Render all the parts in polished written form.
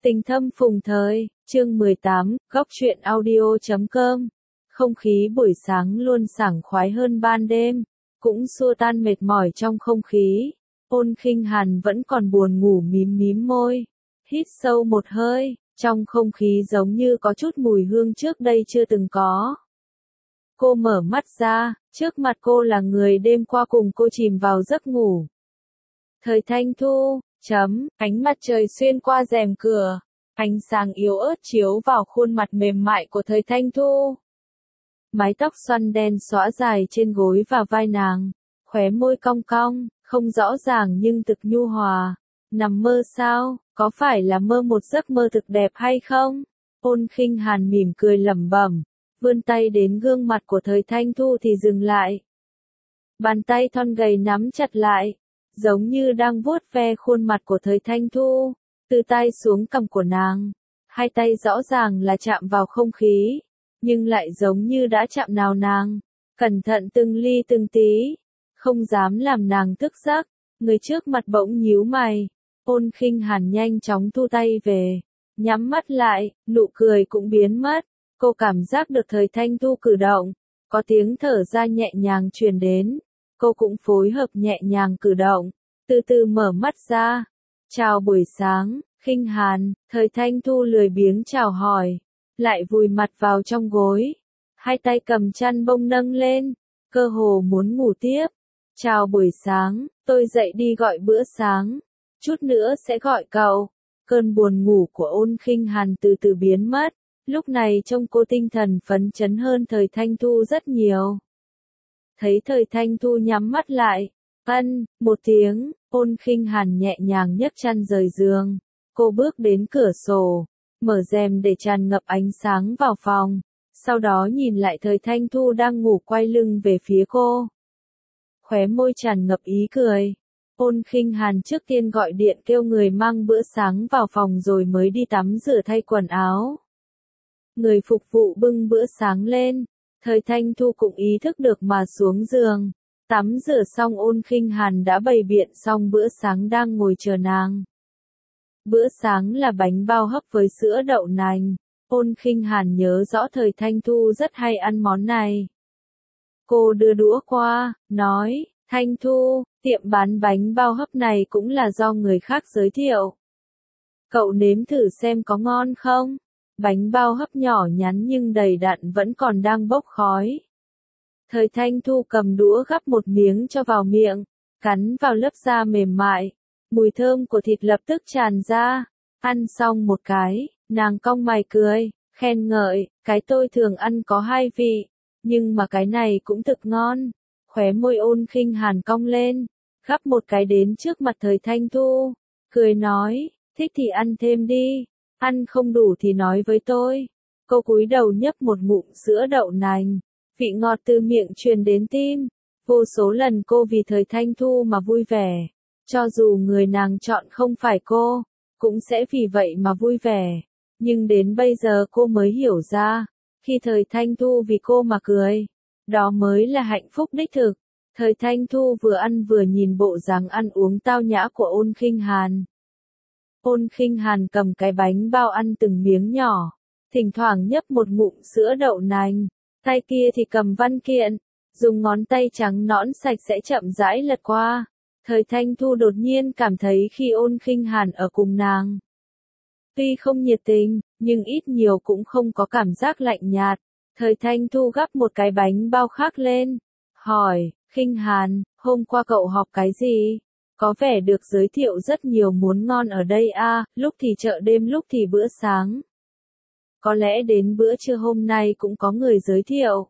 Tình thâm phùng thời, chương 18, góc truyện audio.com. Không khí buổi sáng luôn sảng khoái hơn ban đêm, cũng xua tan mệt mỏi trong không khí. Ôn Khinh Hàn vẫn còn buồn ngủ mím mím môi, hít sâu một hơi, trong không khí giống như có chút mùi hương trước đây chưa từng có. Cô mở mắt ra, trước mặt cô là người đêm qua cùng cô chìm vào giấc ngủ. Thời Thanh Thu. Ánh mặt trời xuyên qua rèm cửa, ánh sáng yếu ớt chiếu vào khuôn mặt mềm mại của Thời Thanh Thu. Mái tóc xoăn đen xõa dài trên gối và vai nàng, khóe môi cong cong, không rõ ràng nhưng thực nhu hòa. Nằm mơ sao, có phải là mơ một giấc mơ thực đẹp hay không? Ôn Khinh Hàn mỉm cười lẩm bẩm, vươn tay đến gương mặt của Thời Thanh Thu thì dừng lại. Bàn tay thon gầy nắm chặt lại, giống như đang vuốt ve khuôn mặt của Thời Thanh Thu, từ tai xuống cằm của nàng. Hai tay rõ ràng là chạm vào không khí, nhưng lại giống như đã chạm nào nàng. Cẩn thận từng ly từng tí, không dám làm nàng thức giấc. Người trước mặt bỗng nhíu mày. Ôn Khinh Hàn nhanh chóng thu tay về, nhắm mắt lại, nụ cười cũng biến mất. Cô cảm giác được Thời Thanh Thu cử động, có tiếng thở ra nhẹ nhàng truyền đến. Cô cũng phối hợp nhẹ nhàng cử động, từ từ mở mắt ra. Chào buổi sáng, Khinh Hàn. Thời Thanh Thu lười biếng chào hỏi, lại vùi mặt vào trong gối. Hai tay cầm chăn bông nâng lên, cơ hồ muốn ngủ tiếp. Chào buổi sáng, tôi dậy đi gọi bữa sáng, chút nữa sẽ gọi cậu. Cơn buồn ngủ của Ôn Khinh Hàn từ từ biến mất, lúc này trông cô tinh thần phấn chấn hơn Thời Thanh Thu rất nhiều. Thấy Thời Thanh Thu nhắm mắt lại, một tiếng, Ôn Khinh Hàn nhẹ nhàng nhấc chăn rời giường. Cô bước đến cửa sổ, mở rèm để tràn ngập ánh sáng vào phòng, sau đó nhìn lại Thời Thanh Thu đang ngủ quay lưng về phía cô. Khóe môi tràn ngập ý cười. Ôn Khinh Hàn trước tiên gọi điện kêu người mang bữa sáng vào phòng rồi mới đi tắm rửa thay quần áo. Người phục vụ bưng bữa sáng lên. Thời Thanh Thu cũng ý thức được mà xuống giường. Tắm rửa xong Ôn Khinh Hàn đã bày biện xong bữa sáng đang ngồi chờ nàng. Bữa sáng là bánh bao hấp với sữa đậu nành. Ôn Khinh Hàn nhớ rõ Thời Thanh Thu rất hay ăn món này. Cô đưa đũa qua, nói, Thanh Thu, tiệm bán bánh bao hấp này cũng là do người khác giới thiệu. Cậu nếm thử xem có ngon không? Bánh bao hấp nhỏ nhắn nhưng đầy đặn vẫn còn đang bốc khói. Thời Thanh Thu cầm đũa gắp một miếng cho vào miệng, cắn vào lớp da mềm mại. Mùi thơm của thịt lập tức tràn ra. Ăn xong một cái, nàng cong mày cười, khen ngợi, cái tôi thường ăn có hai vị, nhưng mà cái này cũng thực ngon. Khóe môi Ôn Khinh Hàn cong lên, gắp một cái đến trước mặt Thời Thanh Thu, cười nói, thích thì ăn thêm đi, ăn không đủ thì nói với tôi. Cô cúi đầu nhấp một ngụm sữa đậu nành, vị ngọt từ miệng truyền đến tim. Vô số lần cô vì Thời Thanh Thu mà vui vẻ, cho dù người nàng chọn không phải cô, cũng sẽ vì vậy mà vui vẻ. Nhưng đến bây giờ cô mới hiểu ra, khi Thời Thanh Thu vì cô mà cười, đó mới là hạnh phúc đích thực. Thời Thanh Thu vừa ăn vừa nhìn bộ dáng ăn uống tao nhã của Ôn Khinh Hàn. Ôn Khinh Hàn cầm cái bánh bao ăn từng miếng nhỏ, thỉnh thoảng nhấp một ngụm sữa đậu nành, tay kia thì cầm văn kiện, dùng ngón tay trắng nõn sạch sẽ chậm rãi lật qua. Thời Thanh Thu đột nhiên cảm thấy khi Ôn Khinh Hàn ở cùng nàng, tuy không nhiệt tình, nhưng ít nhiều cũng không có cảm giác lạnh nhạt. Thời Thanh Thu gắp một cái bánh bao khác lên, hỏi, Khinh Hàn, hôm qua cậu học cái gì? Có vẻ được giới thiệu rất nhiều món ngon ở đây à, lúc thì chợ đêm lúc thì bữa sáng. Có lẽ đến bữa trưa hôm nay cũng có người giới thiệu.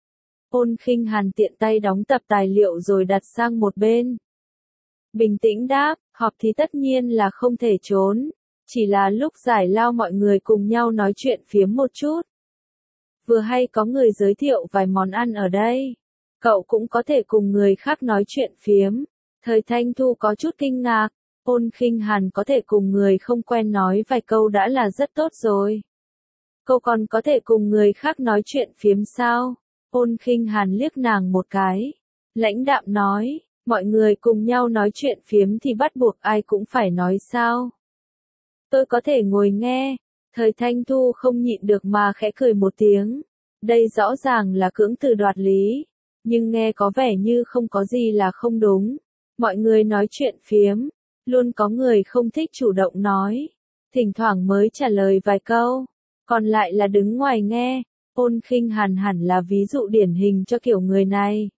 Ôn Khinh Hàn tiện tay đóng tập tài liệu rồi đặt sang một bên. Bình tĩnh đáp, họp thì tất nhiên là không thể trốn. Chỉ là lúc giải lao mọi người cùng nhau nói chuyện phiếm một chút. Vừa hay có người giới thiệu vài món ăn ở đây. Cậu cũng có thể cùng người khác nói chuyện phiếm. Thời Thanh Thu có chút kinh ngạc. Ôn Khinh Hàn có thể cùng người không quen nói vài câu đã là rất tốt rồi. Cô còn có thể cùng người khác nói chuyện phiếm sao? Ôn Khinh Hàn liếc nàng một cái. Lãnh đạm nói, mọi người cùng nhau nói chuyện phiếm thì bắt buộc ai cũng phải nói sao? Tôi có thể ngồi nghe. Thời Thanh Thu không nhịn được mà khẽ cười một tiếng. Đây rõ ràng là cưỡng từ đoạt lý. Nhưng nghe có vẻ như không có gì là không đúng. Mọi người nói chuyện phiếm. Luôn có người không thích chủ động nói. Thỉnh thoảng mới trả lời vài câu. Còn lại là đứng ngoài nghe. Ôn Khinh Hàn hẳn là ví dụ điển hình cho kiểu người này.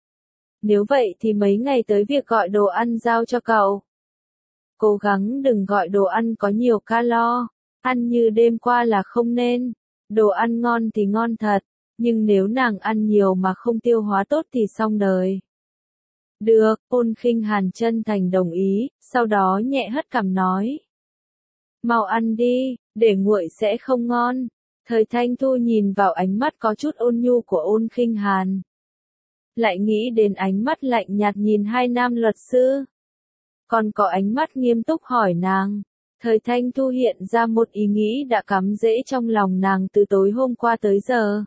Nếu vậy thì mấy ngày tới việc gọi đồ ăn giao cho cậu. Cố gắng đừng gọi đồ ăn có nhiều calo. Ăn như đêm qua là không nên. Đồ ăn ngon thì ngon thật. Nhưng nếu nàng ăn nhiều mà không tiêu hóa tốt thì xong đời. Được, Ôn Khinh Hàn chân thành đồng ý, sau đó nhẹ hất cằm nói. Mau ăn đi, để nguội sẽ không ngon. Thời Thanh Thu nhìn vào ánh mắt có chút ôn nhu của Ôn Khinh Hàn. Lại nghĩ đến ánh mắt lạnh nhạt nhìn hai nam luật sư. Còn có ánh mắt nghiêm túc hỏi nàng. Thời Thanh Thu hiện ra một ý nghĩ đã cắm rễ trong lòng nàng từ tối hôm qua tới giờ.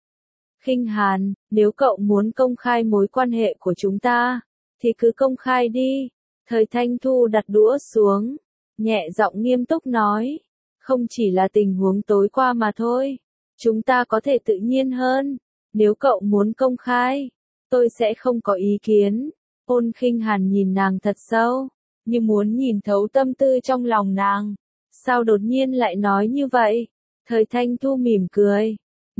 Khinh Hàn, nếu cậu muốn công khai mối quan hệ của chúng ta, thì cứ công khai đi. Thời Thanh Thu đặt đũa xuống, nhẹ giọng nghiêm túc nói. Không chỉ là tình huống tối qua mà thôi. Chúng ta có thể tự nhiên hơn. Nếu cậu muốn công khai, tôi sẽ không có ý kiến. Ôn Khinh Hàn nhìn nàng thật sâu, như muốn nhìn thấu tâm tư trong lòng nàng. Sao đột nhiên lại nói như vậy? Thời Thanh Thu mỉm cười,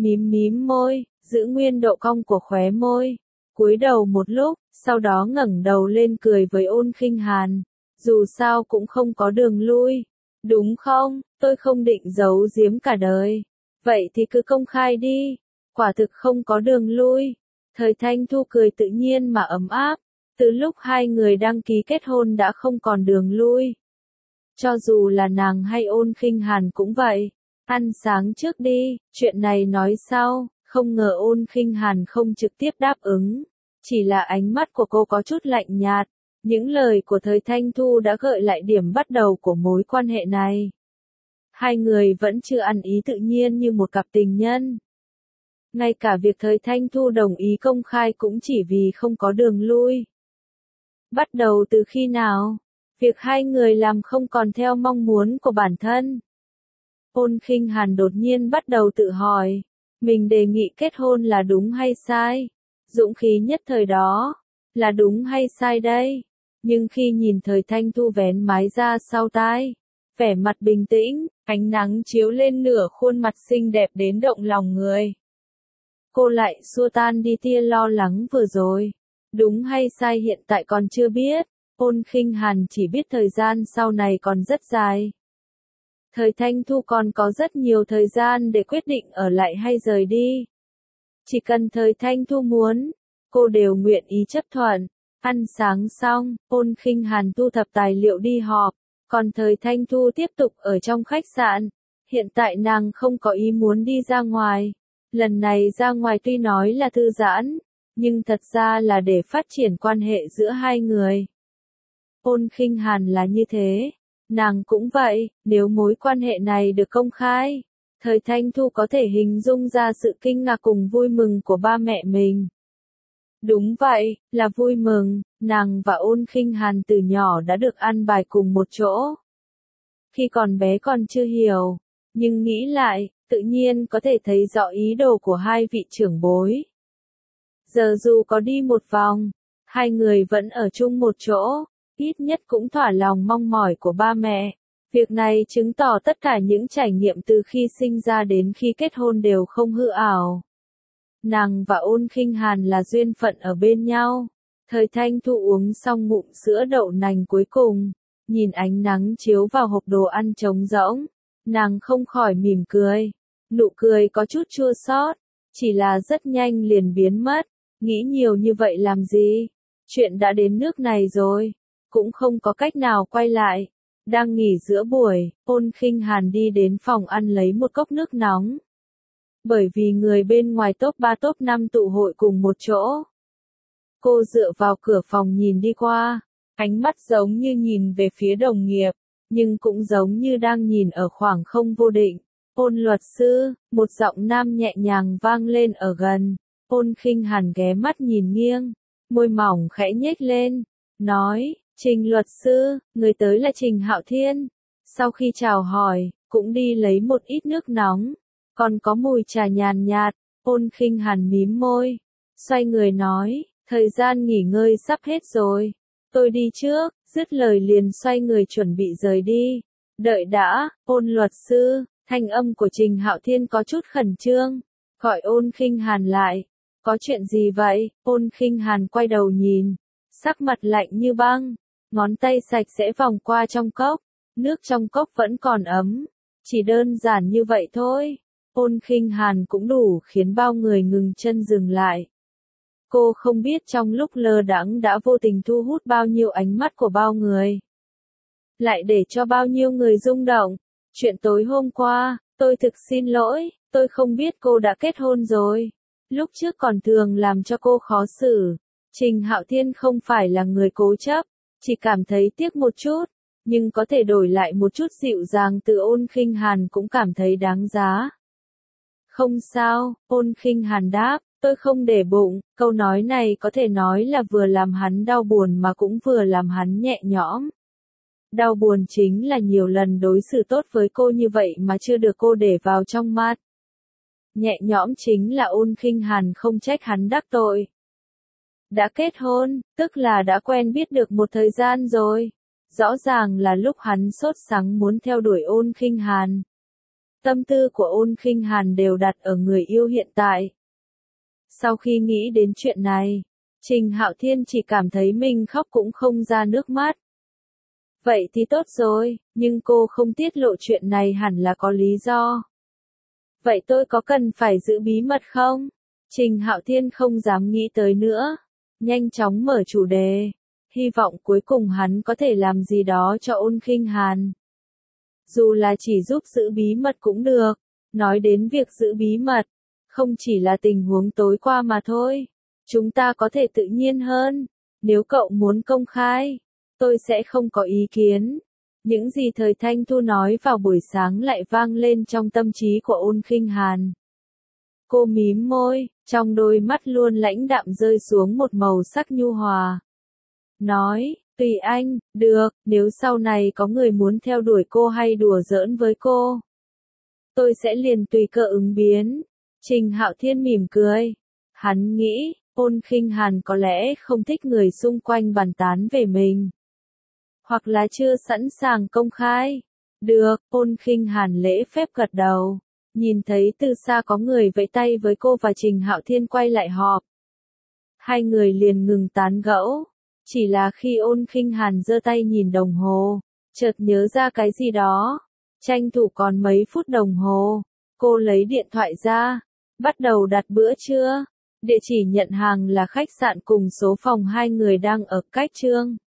mím môi, giữ nguyên độ cong của khóe môi, cúi đầu một lúc, sau đó ngẩng đầu lên cười với Ôn Khinh Hàn. Dù sao cũng không có đường lui, đúng không? Tôi không định giấu giếm cả đời. Vậy thì cứ công khai đi. Quả thực không có đường lui. Thời Thanh Thu cười tự nhiên mà ấm áp. Từ lúc hai người đăng ký kết hôn đã không còn đường lui. Cho dù là nàng hay Ôn Khinh Hàn cũng vậy. Ăn sáng trước đi, chuyện này nói sau. Không ngờ Ôn Khinh Hàn không trực tiếp đáp ứng. Chỉ là ánh mắt của cô có chút lạnh nhạt. Những lời của Thời Thanh Thu đã gợi lại điểm bắt đầu của mối quan hệ này. Hai người vẫn chưa ăn ý tự nhiên như một cặp tình nhân. Ngay cả việc Thời Thanh Thu đồng ý công khai cũng chỉ vì không có đường lui. Bắt đầu từ khi nào? Việc hai người làm không còn theo mong muốn của bản thân. Ôn Khinh Hàn đột nhiên bắt đầu tự hỏi. Mình đề nghị kết hôn là đúng hay sai? Dũng khí nhất thời đó. Là đúng hay sai đây? Nhưng khi nhìn Thời Thanh Thu vén mái ra sau tai, vẻ mặt bình tĩnh, ánh nắng chiếu lên nửa khuôn mặt xinh đẹp đến động lòng người. Cô lại xua tan đi tia lo lắng vừa rồi. Đúng hay sai hiện tại còn chưa biết. Ôn Khinh Hàn chỉ biết thời gian sau này còn rất dài. Thời Thanh Thu còn có rất nhiều thời gian để quyết định ở lại hay rời đi. Chỉ cần Thời Thanh Thu muốn, cô đều nguyện ý chấp thuận. Ăn sáng xong, Ôn Khinh Hàn thu thập tài liệu đi họp, còn Thời Thanh Thu tiếp tục ở trong khách sạn. Hiện tại nàng không có ý muốn đi ra ngoài. Lần này ra ngoài tuy nói là thư giãn, nhưng thật ra là để phát triển quan hệ giữa hai người. Ôn Khinh Hàn là như thế, nàng cũng vậy, nếu mối quan hệ này được công khai, Thời Thanh Thu có thể hình dung ra sự kinh ngạc cùng vui mừng của ba mẹ mình. Đúng vậy, là vui mừng, nàng và Ôn Khinh Hàn từ nhỏ đã được ăn bài cùng một chỗ. Khi còn bé còn chưa hiểu, nhưng nghĩ lại, tự nhiên có thể thấy rõ ý đồ của hai vị trưởng bối. Giờ dù có đi một vòng, hai người vẫn ở chung một chỗ, ít nhất cũng thỏa lòng mong mỏi của ba mẹ. Việc này chứng tỏ tất cả những trải nghiệm từ khi sinh ra đến khi kết hôn đều không hư ảo. Nàng và Ôn Khinh Hàn là duyên phận ở bên nhau. Thời Thanh Thu uống xong ngụm sữa đậu nành cuối cùng, nhìn ánh nắng chiếu vào hộp đồ ăn trống rỗng, nàng không khỏi mỉm cười. Nụ cười có chút chua xót, chỉ là rất nhanh liền biến mất. Nghĩ nhiều như vậy làm gì? Chuyện đã đến nước này rồi, cũng không có cách nào quay lại. Đang nghỉ giữa buổi, Ôn Khinh Hàn đi đến phòng ăn lấy một cốc nước nóng. Bởi vì người bên ngoài top 3 top 5 tụ hội cùng một chỗ. Cô dựa vào cửa phòng nhìn đi qua, ánh mắt giống như nhìn về phía đồng nghiệp, nhưng cũng giống như đang nhìn ở khoảng không vô định. Ôn luật sư, một giọng nam nhẹ nhàng vang lên ở gần. Ôn Khinh Hàn ghé mắt nhìn nghiêng, môi mỏng khẽ nhếch lên, nói, Trình luật sư, người tới là Trình Hạo Thiên. Sau khi chào hỏi, cũng đi lấy một ít nước nóng, còn có mùi trà nhàn nhạt. Ôn Khinh Hàn mím môi, xoay người nói, thời gian nghỉ ngơi sắp hết rồi, tôi đi trước, dứt lời liền xoay người chuẩn bị rời đi. Đợi đã, Ôn luật sư, thanh âm của Trình Hạo Thiên có chút khẩn trương, gọi Ôn Khinh Hàn lại. Có chuyện gì vậy? Ôn Khinh Hàn quay đầu nhìn, sắc mặt lạnh như băng, ngón tay sạch sẽ vòng qua trong cốc, nước trong cốc vẫn còn ấm, chỉ đơn giản như vậy thôi. Ôn Khinh Hàn cũng đủ khiến bao người ngừng chân dừng lại. Cô không biết trong lúc lơ đãng đã vô tình thu hút bao nhiêu ánh mắt của bao người. Lại để cho bao nhiêu người rung động. Chuyện tối hôm qua, tôi thực xin lỗi, tôi không biết cô đã kết hôn rồi. Lúc trước còn thường làm cho cô khó xử. Trình Hạo Thiên không phải là người cố chấp, chỉ cảm thấy tiếc một chút, nhưng có thể đổi lại một chút dịu dàng từ Ôn Khinh Hàn cũng cảm thấy đáng giá. Không sao, Ôn Khinh Hàn đáp, tôi không để bụng, câu nói này có thể nói là vừa làm hắn đau buồn mà cũng vừa làm hắn nhẹ nhõm. Đau buồn chính là nhiều lần đối xử tốt với cô như vậy mà chưa được cô để vào trong mắt. Nhẹ nhõm chính là Ôn Khinh Hàn không trách hắn đắc tội. Đã kết hôn, tức là đã quen biết được một thời gian rồi. Rõ ràng là lúc hắn sốt sắng muốn theo đuổi Ôn Khinh Hàn. Tâm tư của Ôn Khinh Hàn đều đặt ở người yêu hiện tại. Sau khi nghĩ đến chuyện này, Trình Hạo Thiên chỉ cảm thấy mình khóc cũng không ra nước mắt. Vậy thì tốt rồi, nhưng cô không tiết lộ chuyện này hẳn là có lý do. Vậy tôi có cần phải giữ bí mật không? Trình Hạo Thiên không dám nghĩ tới nữa. Nhanh chóng mở chủ đề. Hy vọng cuối cùng hắn có thể làm gì đó cho Ôn Khinh Hàn. Dù là chỉ giúp giữ bí mật cũng được. Nói đến việc giữ bí mật, không chỉ là tình huống tối qua mà thôi. Chúng ta có thể tự nhiên hơn. Nếu cậu muốn công khai, tôi sẽ không có ý kiến. Những gì Thời Thanh Thu nói vào buổi sáng lại vang lên trong tâm trí của Ôn Khinh Hàn. Cô mím môi, trong đôi mắt luôn lãnh đạm rơi xuống một màu sắc nhu hòa. Nói, tùy anh, được, nếu sau này có người muốn theo đuổi cô hay đùa giỡn với cô, tôi sẽ liền tùy cơ ứng biến. Trình Hạo Thiên mỉm cười. Hắn nghĩ, Ôn Khinh Hàn có lẽ không thích người xung quanh bàn tán về mình. Hoặc là chưa sẵn sàng công khai. Được, Ôn Khinh Hàn lễ phép gật đầu. Nhìn thấy từ xa có người vẫy tay với cô và Trình Hạo Thiên quay lại họp. Hai người liền ngừng tán gẫu. Chỉ là khi Ôn Khinh Hàn giơ tay nhìn đồng hồ, chợt nhớ ra cái gì đó. Tranh thủ còn mấy phút đồng hồ. Cô lấy điện thoại ra. Bắt đầu đặt bữa trưa. Địa chỉ nhận hàng là khách sạn cùng số phòng hai người đang ở cách Trương